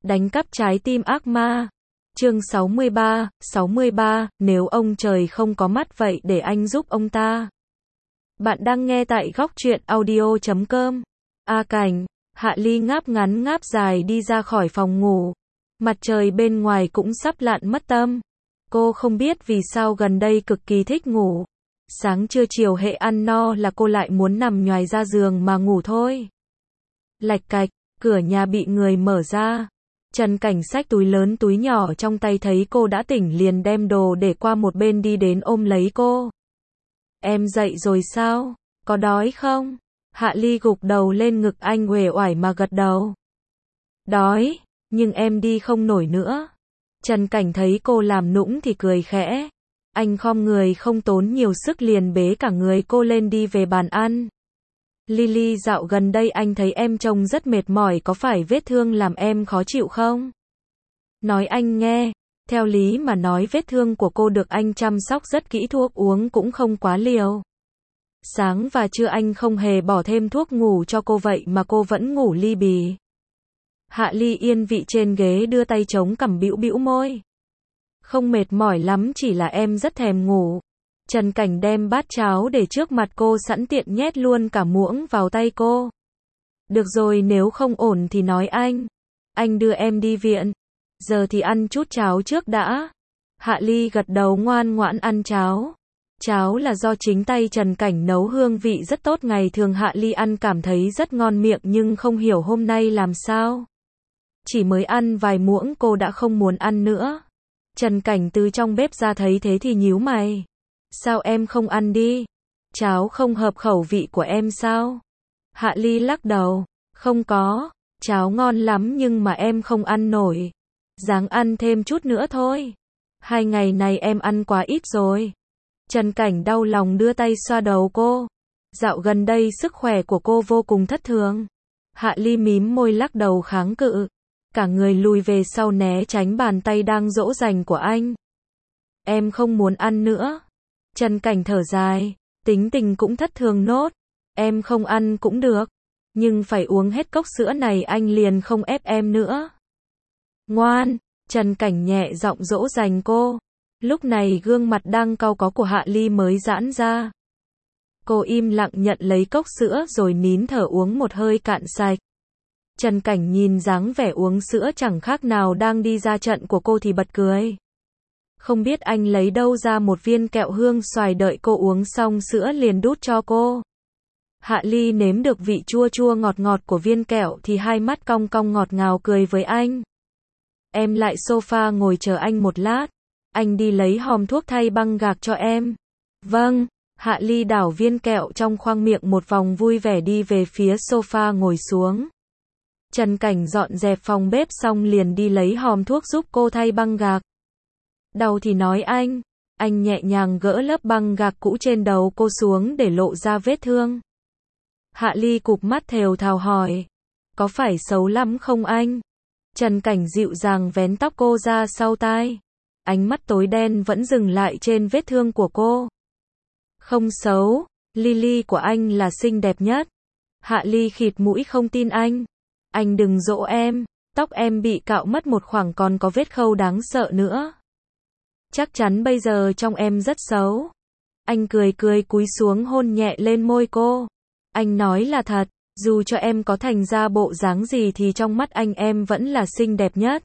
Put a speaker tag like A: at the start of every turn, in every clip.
A: Đánh cắp trái tim ác ma. Chương 63, nếu ông trời không có mắt vậy để anh giúp ông ta. Bạn đang nghe tại góc truyện audio.com. A Cảnh, Hạ Ly ngáp ngắn ngáp dài đi ra khỏi phòng ngủ. Mặt trời bên ngoài cũng sắp lặn mất tâm. Cô không biết vì sao gần đây cực kỳ thích ngủ. Sáng trưa chiều hệ ăn no là cô lại muốn nằm nhoài ra giường mà ngủ thôi. Lạch cạch, cửa nhà bị người mở ra. Trần Cảnh xách túi lớn túi nhỏ trong tay thấy cô đã tỉnh liền đem đồ để qua một bên đi đến ôm lấy cô. Em dậy rồi sao? Có đói không? Hạ Ly gục đầu lên ngực anh uể oải mà gật đầu. Đói, nhưng em đi không nổi nữa. Trần Cảnh thấy cô làm nũng thì cười khẽ. Anh khom người không tốn nhiều sức liền bế cả người cô lên đi về bàn ăn. Lily, dạo gần đây anh thấy em trông rất mệt mỏi, có phải vết thương làm em khó chịu không? Nói anh nghe, theo lý mà nói vết thương của cô được anh chăm sóc rất kỹ, thuốc uống cũng không quá liều. Sáng và trưa anh không hề bỏ thêm thuốc ngủ cho cô vậy mà cô vẫn ngủ li bì. Hạ Ly yên vị trên ghế đưa tay chống cằm bĩu bĩu môi. Không mệt mỏi lắm, chỉ là em rất thèm ngủ. Trần Cảnh đem bát cháo để trước mặt cô sẵn tiện nhét luôn cả muỗng vào tay cô. Được rồi, nếu không ổn thì nói anh đưa em đi viện. Giờ thì ăn chút cháo trước đã. Hạ Ly gật đầu ngoan ngoãn ăn cháo. Cháo là do chính tay Trần Cảnh nấu, hương vị rất tốt, ngày thường Hạ Ly ăn cảm thấy rất ngon miệng nhưng không hiểu hôm nay làm sao. Chỉ mới ăn vài muỗng cô đã không muốn ăn nữa. Trần Cảnh từ trong bếp ra thấy thế thì nhíu mày. Sao em không ăn đi? Cháo không hợp khẩu vị của em sao? Hạ Ly lắc đầu. Không có, cháo ngon lắm nhưng mà em không ăn nổi. Ráng ăn thêm chút nữa thôi. 2 ngày này em ăn quá ít rồi. Trần Cảnh đau lòng đưa tay xoa đầu cô. Dạo gần đây sức khỏe của cô vô cùng thất thường. Hạ Ly mím môi lắc đầu kháng cự. Cả người lùi về sau né tránh bàn tay đang dỗ dành của anh. Em không muốn ăn nữa. Trần Cảnh thở dài, tính tình cũng thất thường nốt. Em không ăn cũng được, nhưng phải uống hết cốc sữa này anh liền không ép em nữa. Ngoan, Trần Cảnh nhẹ giọng dỗ dành cô. Lúc này gương mặt đang cau có của Hạ Ly mới giãn ra. Cô im lặng nhận lấy cốc sữa rồi nín thở uống một hơi cạn sạch. Trần Cảnh nhìn dáng vẻ uống sữa chẳng khác nào đang đi ra trận của cô thì bật cười. Không biết anh lấy đâu ra một viên kẹo hương xoài, đợi cô uống xong sữa liền đút cho cô. Hạ Ly nếm được vị chua chua ngọt ngọt của viên kẹo thì hai mắt cong cong ngọt ngào cười với anh. Em lại sofa ngồi chờ anh một lát. Anh đi lấy hòm thuốc thay băng gạc cho em. Vâng. Hạ Ly đảo viên kẹo trong khoang miệng một vòng vui vẻ đi về phía sofa ngồi xuống. Trần Cảnh dọn dẹp phòng bếp xong liền đi lấy hòm thuốc giúp cô thay băng gạc. Đau thì nói anh nhẹ nhàng gỡ lớp băng gạc cũ trên đầu cô xuống để lộ ra vết thương. Hạ Ly cụp mắt thều thào hỏi, có phải xấu lắm không anh? Trần Cảnh dịu dàng vén tóc cô ra sau tai. Ánh mắt tối đen vẫn dừng lại trên vết thương của cô. Không xấu, Lily của anh là xinh đẹp nhất. Hạ Ly khịt mũi không tin anh. Anh đừng dỗ em, tóc em bị cạo mất một khoảng còn có vết khâu đáng sợ nữa. Chắc chắn bây giờ trông em rất xấu. Anh cười cúi xuống hôn nhẹ lên môi cô. Anh nói là thật, dù cho em có thành ra bộ dáng gì thì trong mắt anh em vẫn là xinh đẹp nhất.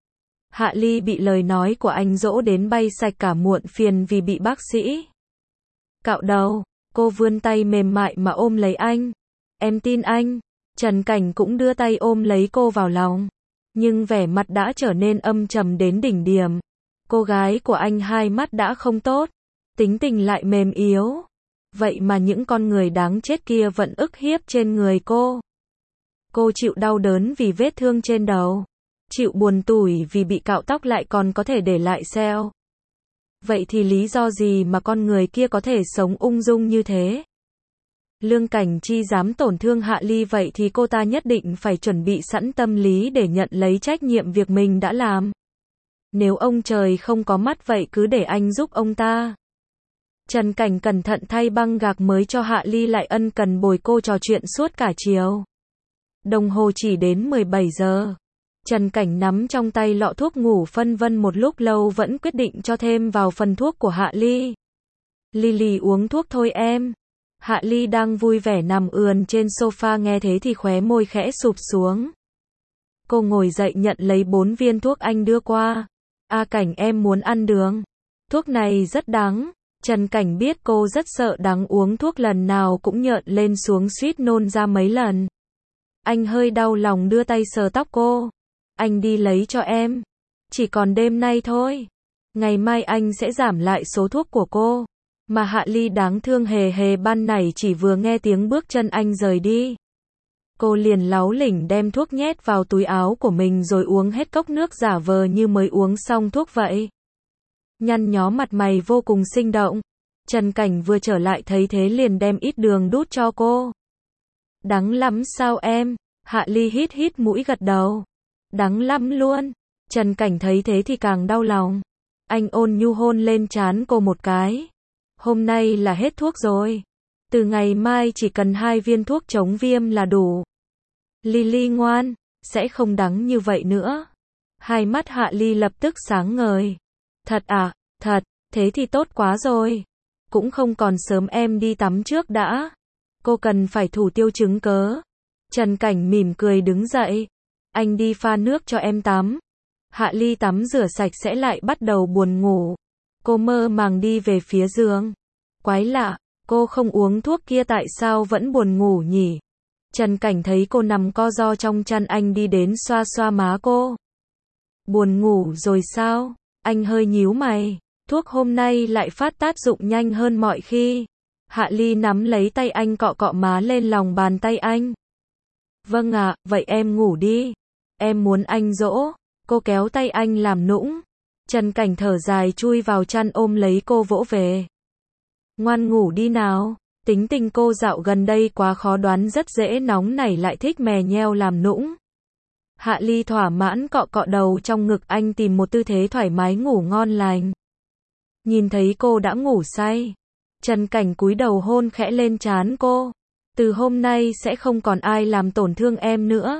A: Hạ Ly bị lời nói của anh dỗ đến bay sạch cả muộn phiền vì bị bác sĩ cạo đầu. Cô vươn tay mềm mại mà ôm lấy anh. Em tin anh. Trần Cảnh cũng đưa tay ôm lấy cô vào lòng. Nhưng vẻ mặt đã trở nên âm trầm đến đỉnh điểm. Cô gái của anh hai mắt đã không tốt, tính tình lại mềm yếu. Vậy mà những con người đáng chết kia vẫn ức hiếp trên người cô. Cô chịu đau đớn vì vết thương trên đầu, chịu buồn tủi vì bị cạo tóc lại còn có thể để lại sẹo. Vậy thì lý do gì mà con người kia có thể sống ung dung như thế? Lương Cảnh Chi dám tổn thương Hạ Ly vậy thì cô ta nhất định phải chuẩn bị sẵn tâm lý để nhận lấy trách nhiệm việc mình đã làm. Nếu ông trời không có mắt vậy cứ để anh giúp ông ta. Trần Cảnh cẩn thận thay băng gạc mới cho Hạ Ly lại ân cần bồi cô trò chuyện suốt cả chiều. Đồng hồ chỉ đến 17 giờ. Trần Cảnh nắm trong tay lọ thuốc ngủ phân vân một lúc lâu vẫn quyết định cho thêm vào phần thuốc của Hạ Ly. Lily uống thuốc thôi em. Hạ Ly đang vui vẻ nằm ườn trên sofa nghe thế thì khóe môi khẽ sụp xuống. Cô ngồi dậy nhận lấy 4 viên thuốc anh đưa qua. A Cảnh em muốn ăn đường. Thuốc này rất đắng. Trần Cảnh biết cô rất sợ đắng uống thuốc lần nào cũng nhợn lên xuống suýt nôn ra mấy lần. Anh hơi đau lòng đưa tay sờ tóc cô. Anh đi lấy cho em. Chỉ còn đêm nay thôi. Ngày mai anh sẽ giảm lại số thuốc của cô. Mà Hạ Ly đáng thương hề hề ban nãy chỉ vừa nghe tiếng bước chân anh rời đi. Cô liền láu lỉnh đem thuốc nhét vào túi áo của mình rồi uống hết cốc nước giả vờ như mới uống xong thuốc vậy. Nhăn nhó mặt mày vô cùng sinh động. Trần Cảnh vừa trở lại thấy thế liền đem ít đường đút cho cô. Đắng lắm sao em? Hạ Ly hít hít mũi gật đầu. Đắng lắm luôn. Trần Cảnh thấy thế thì càng đau lòng. Anh ôn nhu hôn lên trán cô một cái. Hôm nay là hết thuốc rồi. Từ ngày mai chỉ cần 2 viên thuốc chống viêm là đủ. Lily ngoan, sẽ không đắng như vậy nữa. Hai mắt Hạ Ly lập tức sáng ngời. Thật à, thật, thế thì tốt quá rồi. Cũng không còn sớm em đi tắm trước đã. Cô cần phải thủ tiêu chứng cớ. Trần Cảnh mỉm cười đứng dậy. Anh đi pha nước cho em tắm. Hạ Ly tắm rửa sạch sẽ lại bắt đầu buồn ngủ. Cô mơ màng đi về phía giường. Quái lạ, cô không uống thuốc kia tại sao vẫn buồn ngủ nhỉ? Trần Cảnh thấy cô nằm co ro trong chăn anh đi đến xoa xoa má cô. Buồn ngủ rồi sao? Anh hơi nhíu mày. Thuốc hôm nay lại phát tác dụng nhanh hơn mọi khi. Hạ Ly nắm lấy tay anh cọ cọ má lên lòng bàn tay anh. Vâng ạ, vậy em ngủ đi. Em muốn anh dỗ. Cô kéo tay anh làm nũng. Trần Cảnh thở dài chui vào chăn ôm lấy cô vỗ về. Ngoan ngủ đi nào. Tính tình cô dạo gần đây quá khó đoán, rất dễ nóng nảy lại thích mè nheo làm nũng. Hạ Ly thỏa mãn cọ cọ đầu trong ngực anh tìm một tư thế thoải mái ngủ ngon lành. Nhìn thấy cô đã ngủ say. Trần Cảnh cúi đầu hôn khẽ lên trán cô. Từ hôm nay sẽ không còn ai làm tổn thương em nữa.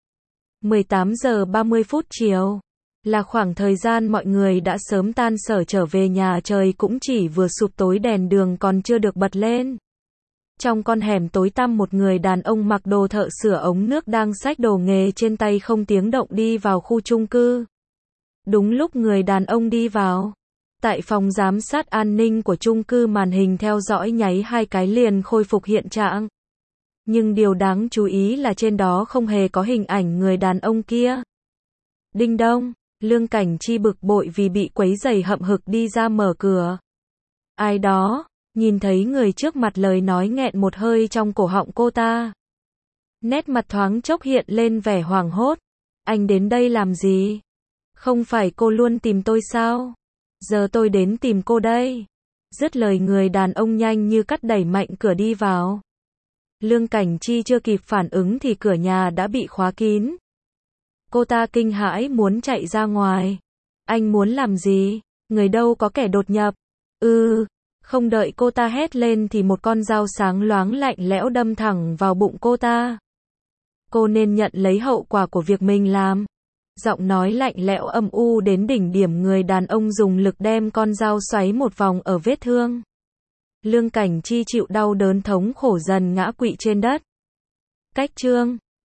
A: 18 giờ 30 phút chiều. Là khoảng thời gian mọi người đã sớm tan sở trở về nhà, trời cũng chỉ vừa sụp tối, đèn đường còn chưa được bật lên. Trong con hẻm tối tăm, một người đàn ông mặc đồ thợ sửa ống nước đang xách đồ nghề trên tay không tiếng động đi vào khu chung cư. Đúng lúc người đàn ông đi vào, tại phòng giám sát an ninh của chung cư, màn hình theo dõi nháy 2 cái liền khôi phục hiện trạng. Nhưng điều đáng chú ý là trên đó không hề có hình ảnh người đàn ông kia. Đinh đông, Lương Cảnh Chi bực bội vì bị quấy rầy hậm hực đi ra mở cửa. Ai đó? Nhìn thấy người trước mặt, lời nói nghẹn một hơi trong cổ họng cô ta. Nét mặt thoáng chốc hiện lên vẻ hoảng hốt. Anh đến đây làm gì? Không phải cô luôn tìm tôi sao? Giờ tôi đến tìm cô đây. Dứt lời, người đàn ông nhanh như cắt đẩy mạnh cửa đi vào. Lương Cảnh Chi chưa kịp phản ứng thì cửa nhà đã bị khóa kín. Cô ta kinh hãi muốn chạy ra ngoài. Anh muốn làm gì? Người đâu có kẻ đột nhập. Không đợi cô ta hét lên thì một con dao sáng loáng lạnh lẽo đâm thẳng vào bụng cô ta. Cô nên nhận lấy hậu quả của việc mình làm. Giọng nói lạnh lẽo âm u đến đỉnh điểm, người đàn ông dùng lực đem con dao xoáy một vòng ở vết thương. Lương Cảnh Chi chịu đau đớn thống khổ dần ngã quỵ trên đất. Cách chương